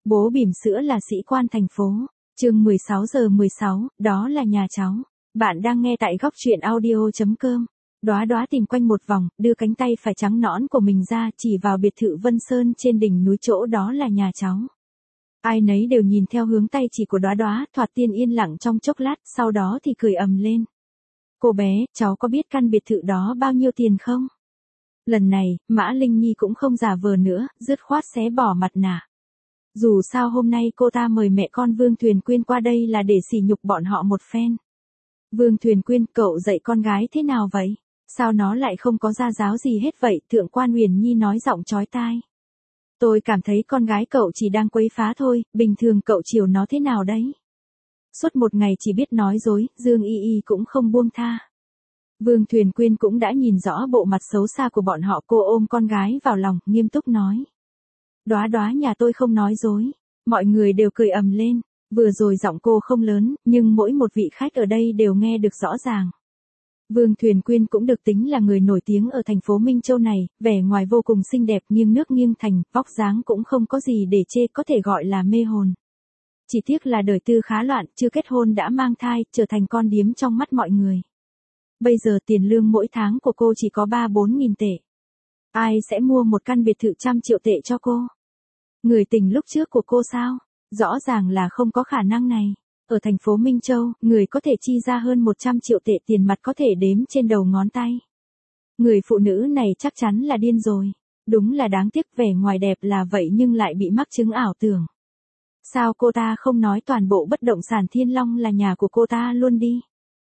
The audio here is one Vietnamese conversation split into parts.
Bố bỉm sữa là sĩ quan thành phố. Chương 16:16, đó là nhà cháu. Bạn đang nghe tại góc truyện audio.com. Đóa Đóa tìm quanh một vòng, đưa cánh tay phải trắng nõn của mình ra, chỉ vào biệt thự Vân Sơn trên đỉnh núi, chỗ đó là nhà cháu. Ai nấy đều nhìn theo hướng tay chỉ của Đóa Đóa, thoạt tiên yên lặng trong chốc lát, sau đó thì cười ầm lên. Cô bé, cháu có biết căn biệt thự đó bao nhiêu tiền không? Lần này, Mã Linh Nhi cũng không giả vờ nữa, dứt khoát xé bỏ mặt nạ. Dù sao hôm nay cô ta mời mẹ con Vương Thuyền Quyên qua đây là để sỉ nhục bọn họ một phen. Vương Thuyền Quyên, cậu dạy con gái thế nào vậy? Sao nó lại không có gia giáo gì hết vậy? Thượng quan Huyền Nhi nói giọng chói tai. Tôi cảm thấy con gái cậu chỉ đang quấy phá thôi, bình thường cậu chiều nó thế nào đấy? Suốt một ngày chỉ biết nói dối, Dương Y Y cũng không buông tha. Vương Thuyền Quyên cũng đã nhìn rõ bộ mặt xấu xa của bọn họ, cô ôm con gái vào lòng, nghiêm túc nói. Đóa Đóa nhà tôi không nói dối. Mọi người đều cười ầm lên. Vừa rồi giọng cô không lớn, nhưng mỗi một vị khách ở đây đều nghe được rõ ràng. Vương Thuyền Quyên cũng được tính là người nổi tiếng ở thành phố Minh Châu này, vẻ ngoài vô cùng xinh đẹp nghiêng nước nghiêng thành, vóc dáng cũng không có gì để chê, có thể gọi là mê hồn. Chỉ tiếc là đời tư khá loạn, chưa kết hôn đã mang thai, trở thành con điếm trong mắt mọi người. Bây giờ tiền lương mỗi tháng của cô chỉ có 3-4 nghìn tệ. Ai sẽ mua một căn biệt thự 100 triệu tệ cho cô? Người tình lúc trước của cô sao? Rõ ràng là không có khả năng này. Ở thành phố Minh Châu, người có thể chi ra hơn 100 triệu tệ tiền mặt có thể đếm trên đầu ngón tay. Người phụ nữ này chắc chắn là điên rồi. Đúng là đáng tiếc, vẻ ngoài đẹp là vậy nhưng lại bị mắc chứng ảo tưởng. Sao cô ta không nói toàn bộ bất động sản Thiên Long là nhà của cô ta luôn đi?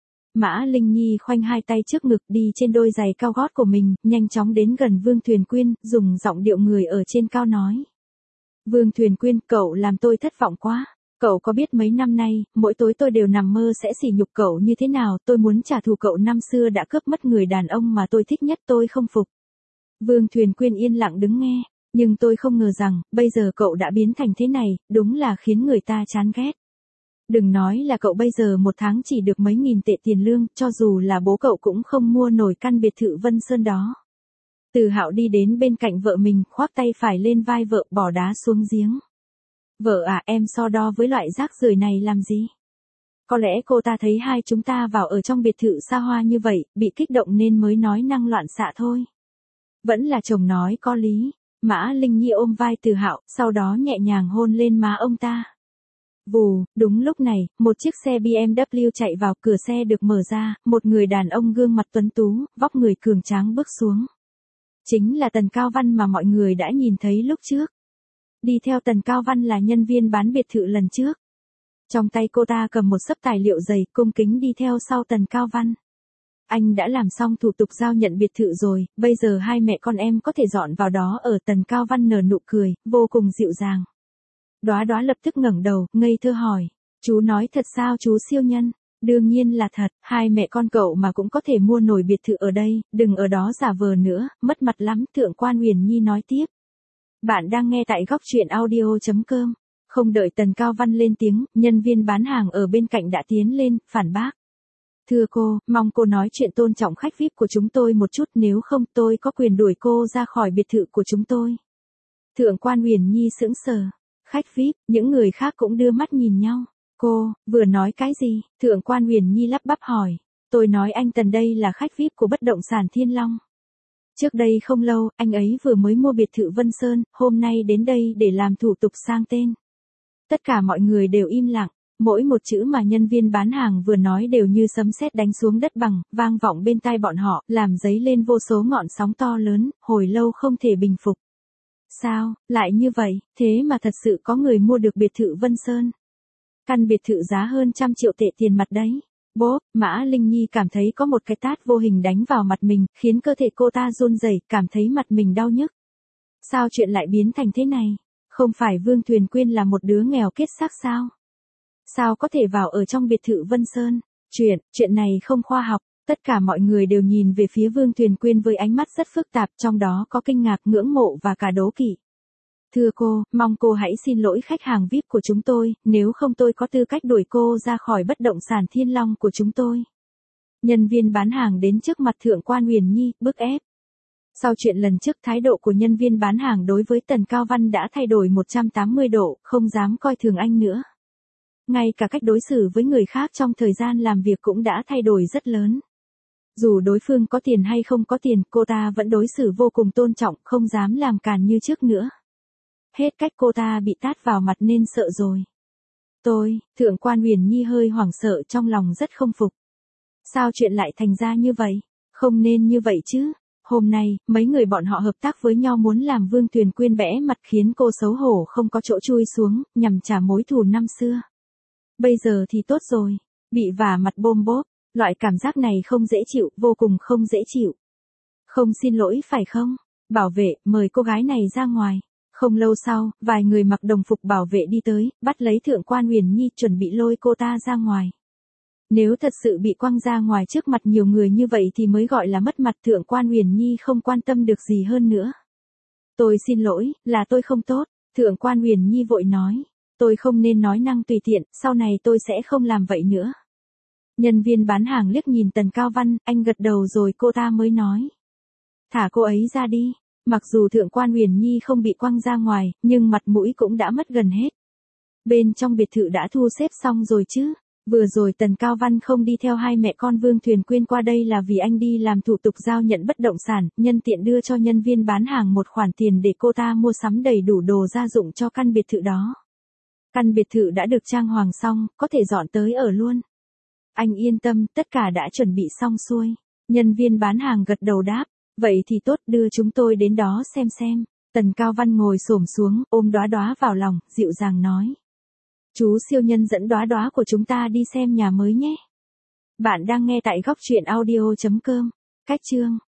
Mã Linh Nhi khoanh hai tay trước ngực, đi trên đôi giày cao gót của mình, nhanh chóng đến gần Vương Thuyền Quyên, dùng giọng điệu người ở trên cao nói. Vương Thuyền Quyên, cậu làm tôi thất vọng quá. Cậu có biết mấy năm nay, mỗi tối tôi đều nằm mơ sẽ sỉ nhục cậu như thế nào, tôi muốn trả thù cậu năm xưa đã cướp mất người đàn ông mà tôi thích nhất, tôi không phục. Vương Thuyền Quyên yên lặng đứng nghe, nhưng tôi không ngờ rằng, bây giờ cậu đã biến thành thế này, đúng là khiến người ta chán ghét. Đừng nói là cậu bây giờ một tháng chỉ được mấy nghìn tệ tiền lương, cho dù là bố cậu cũng không mua nổi căn biệt thự Vân Sơn đó. Từ Hạo đi đến bên cạnh vợ mình, khoác tay phải lên vai vợ, bỏ đá xuống giếng. Vợ à, em so đo với loại rác rưởi này làm gì? Có lẽ cô ta thấy hai chúng ta vào ở trong biệt thự xa hoa như vậy, bị kích động nên mới nói năng loạn xạ thôi. Vẫn là chồng nói có lý. Mã Linh Nhi ôm vai Từ Hạo, sau đó nhẹ nhàng hôn lên má ông ta. Vù, đúng lúc này, một chiếc xe BMW chạy vào, cửa xe được mở ra, một người đàn ông gương mặt tuấn tú, vóc người cường tráng bước xuống. Chính là Tần Cao Văn mà mọi người đã nhìn thấy lúc trước. Đi theo Tần Cao Văn là nhân viên bán biệt thự lần trước. Trong tay cô ta cầm một xấp tài liệu dày, cung kính đi theo sau Tần Cao Văn. Anh đã làm xong thủ tục giao nhận biệt thự rồi, bây giờ hai mẹ con em có thể dọn vào đó ở. Tần Cao Văn nở nụ cười, vô cùng dịu dàng. Đóa Đóa lập tức ngẩng đầu, ngây thơ hỏi, chú nói thật sao chú siêu nhân? Đương nhiên là thật, hai mẹ con cậu mà cũng có thể mua nổi biệt thự ở đây, đừng ở đó giả vờ nữa, mất mặt lắm. Thượng quan Huyền Nhi nói tiếp. Bạn đang nghe tại góc truyện audio.com. Không đợi Tần Cao Văn lên tiếng, nhân viên bán hàng ở bên cạnh đã tiến lên, phản bác. Thưa cô, mong cô nói chuyện tôn trọng khách VIP của chúng tôi một chút, nếu không tôi có quyền đuổi cô ra khỏi biệt thự của chúng tôi. Thượng quan Huyền Nhi sững sờ. Khách VIP, những người khác cũng đưa mắt nhìn nhau. Cô, vừa nói cái gì? Thượng quan Huyền Nhi lắp bắp hỏi. Tôi nói anh Tần đây là khách VIP của bất động sản Thiên Long. Trước đây không lâu, anh ấy vừa mới mua biệt thự Vân Sơn, hôm nay đến đây để làm thủ tục sang tên. Tất cả mọi người đều im lặng, mỗi một chữ mà nhân viên bán hàng vừa nói đều như sấm sét đánh xuống đất bằng, vang vọng bên tai bọn họ, làm dấy lên vô số ngọn sóng to lớn, hồi lâu không thể bình phục. Sao, lại như vậy, thế mà thật sự có người mua được biệt thự Vân Sơn. Căn biệt thự giá hơn 100 triệu tệ tiền mặt đấy. Bốp, Mã Linh Nhi cảm thấy có một cái tát vô hình đánh vào mặt mình, khiến cơ thể cô ta run rẩy, cảm thấy mặt mình đau nhức. Sao chuyện lại biến thành thế này? Không phải Vương Thuyền Quyên là một đứa nghèo kiết xác sao? Sao có thể vào ở trong biệt thự Vân Sơn? Chuyện này không khoa học. Tất cả mọi người đều nhìn về phía Vương Thuyền Quyên với ánh mắt rất phức tạp, trong đó có kinh ngạc, ngưỡng mộ và cả đố kỵ. Thưa cô, mong cô hãy xin lỗi khách hàng VIP của chúng tôi, nếu không tôi có tư cách đuổi cô ra khỏi bất động sản Thiên Long của chúng tôi. Nhân viên bán hàng đến trước mặt Thượng quan Huyền Nhi, bức ép. Sau chuyện lần trước thái độ của nhân viên bán hàng đối với Tần Cao Văn đã thay đổi 180 độ, không dám coi thường anh nữa. Ngay cả cách đối xử với người khác trong thời gian làm việc cũng đã thay đổi rất lớn. Dù đối phương có tiền hay không có tiền, cô ta vẫn đối xử vô cùng tôn trọng, không dám làm càn như trước nữa. Hết cách cô ta bị tát vào mặt nên sợ rồi. Thượng quan Huyền Nhi hơi hoảng sợ, trong lòng rất không phục. Sao chuyện lại thành ra như vậy? Không nên như vậy chứ. Hôm nay, mấy người bọn họ hợp tác với nhau muốn làm Vương Tuyền Quyên bẽ mặt khiến cô xấu hổ không có chỗ chui xuống, nhằm trả mối thù năm xưa. Bây giờ thì tốt rồi. Bị vả mặt bôm bốp, loại cảm giác này không dễ chịu, vô cùng không dễ chịu. Không xin lỗi phải không? Bảo vệ, mời cô gái này ra ngoài. Không lâu sau, vài người mặc đồng phục bảo vệ đi tới, bắt lấy Thượng quan Huyền Nhi chuẩn bị lôi cô ta ra ngoài. Nếu thật sự bị quăng ra ngoài trước mặt nhiều người như vậy thì mới gọi là mất mặt. Thượng quan Huyền Nhi không quan tâm được gì hơn nữa. Tôi xin lỗi, là tôi không tốt. Thượng quan Huyền Nhi vội nói. Tôi không nên nói năng tùy tiện, sau này tôi sẽ không làm vậy nữa. Nhân viên bán hàng liếc nhìn Tần Cao Văn, anh gật đầu rồi cô ta mới nói. Thả cô ấy ra đi. Mặc dù Thượng quan Huyền Nhi không bị quăng ra ngoài, nhưng mặt mũi cũng đã mất gần hết. Bên trong biệt thự đã thu xếp xong rồi chứ. Vừa rồi Tần Cao Văn không đi theo hai mẹ con Vương Tuyền Quyên qua đây là vì anh đi làm thủ tục giao nhận bất động sản, nhân tiện đưa cho nhân viên bán hàng một khoản tiền để cô ta mua sắm đầy đủ đồ gia dụng cho căn biệt thự đó. Căn biệt thự đã được trang hoàng xong, có thể dọn tới ở luôn. Anh yên tâm, tất cả đã chuẩn bị xong xuôi. Nhân viên bán hàng gật đầu đáp, vậy thì tốt, đưa chúng tôi đến đó xem. Tần Cao Văn ngồi xổm xuống, ôm Đóa Đóa vào lòng, dịu dàng nói. Chú siêu nhân dẫn Đóa Đóa của chúng ta đi xem nhà mới nhé. Bạn đang nghe tại góc truyện audio.com. Cách chương